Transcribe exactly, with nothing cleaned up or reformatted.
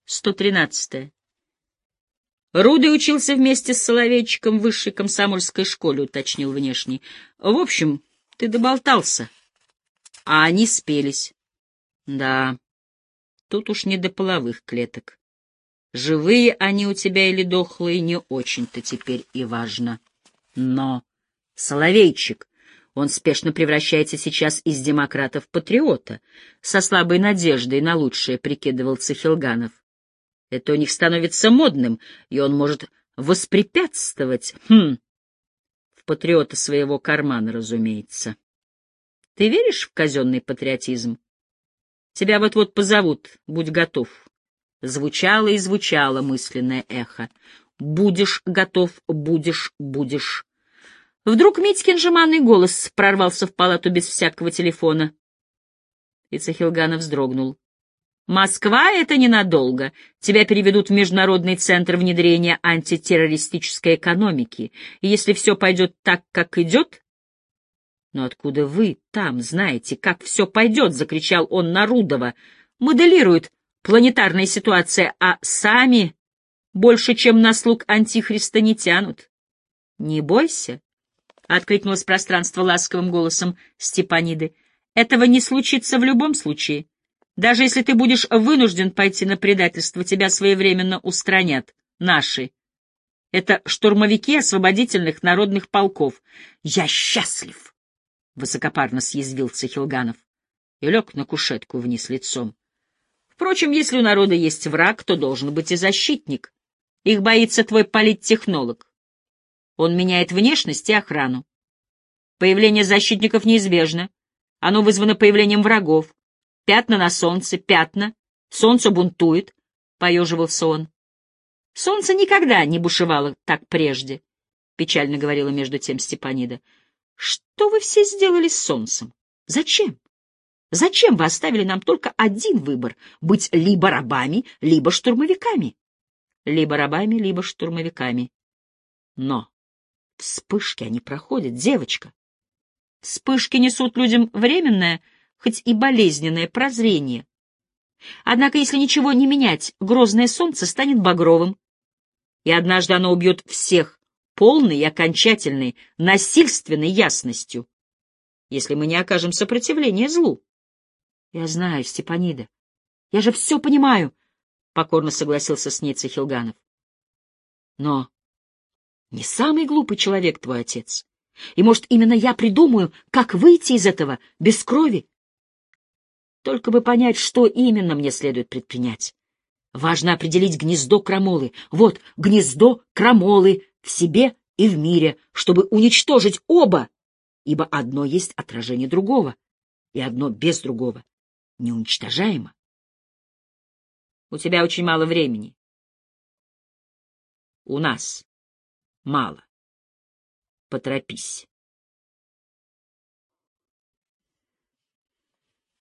сто тринадцатое. Рудый учился вместе с Соловейчиком в высшей комсомольской школе, уточнил внешний. В общем, ты доболтался, а они спелись. Да, тут уж не до половых клеток. Живые они у тебя или дохлые, не очень-то теперь и важно. Но Соловейчик, он спешно превращается сейчас из демократа в патриота, со слабой надеждой на лучшее, прикидывал Цихилганов. Это у них становится модным, и он может воспрепятствовать, хм, в патриота своего кармана, разумеется. Ты веришь в казенный патриотизм? Тебя вот-вот позовут, будь готов. Звучало и звучало мысленное эхо. Будешь готов, будешь, будешь. Вдруг Митькин жеманный голос прорвался в палату без всякого телефона. И Цихилганов вздрогнул. «Москва — это ненадолго. Тебя переведут в Международный центр внедрения антитеррористической экономики. И если все пойдет так, как идет...» «Но откуда вы там знаете, как все пойдет?» — закричал он на Рудова. «Моделирует планетарная ситуация, а сами больше, чем на слуг Антихриста, не тянут». «Не бойся», — откликнулось пространство ласковым голосом Степаниды. «Этого не случится в любом случае. Даже если ты будешь вынужден пойти на предательство, тебя своевременно устранят. Наши. Это штурмовики освободительных народных полков. Я счастлив!» — высокопарно съязвил Цихилганов и лег на кушетку вниз лицом. «Впрочем, если у народа есть враг, то должен быть и защитник. Их боится твой политтехнолог. Он меняет внешность и охрану. Появление защитников неизбежно. Оно вызвано появлением врагов. Пятна на солнце, пятна. Солнце бунтует, — поеживался он. Солнце никогда не бушевало так прежде, — печально говорила между тем Степанида. Что вы все сделали с солнцем? Зачем? Зачем вы оставили нам только один выбор — быть либо рабами, либо штурмовиками? Либо рабами, либо штурмовиками. Но вспышки они проходят, девочка. Вспышки несут людям временное, хоть и болезненное прозрение. Однако, если ничего не менять, грозное солнце станет багровым, и однажды оно убьет всех полной и окончательной, насильственной ясностью, если мы не окажем сопротивления злу. — Я знаю, Степанида, я же все понимаю, — покорно согласился с ней Цихилганов. — Но не самый глупый человек твой отец. И, может, именно я придумаю, как выйти из этого без крови? Только бы понять, что именно мне следует предпринять. Важно определить гнездо крамолы. Вот, гнездо крамолы в себе и в мире, чтобы уничтожить оба, ибо одно есть отражение другого, и одно без другого неуничтожаемо. У тебя очень мало времени. У нас мало. Поторопись.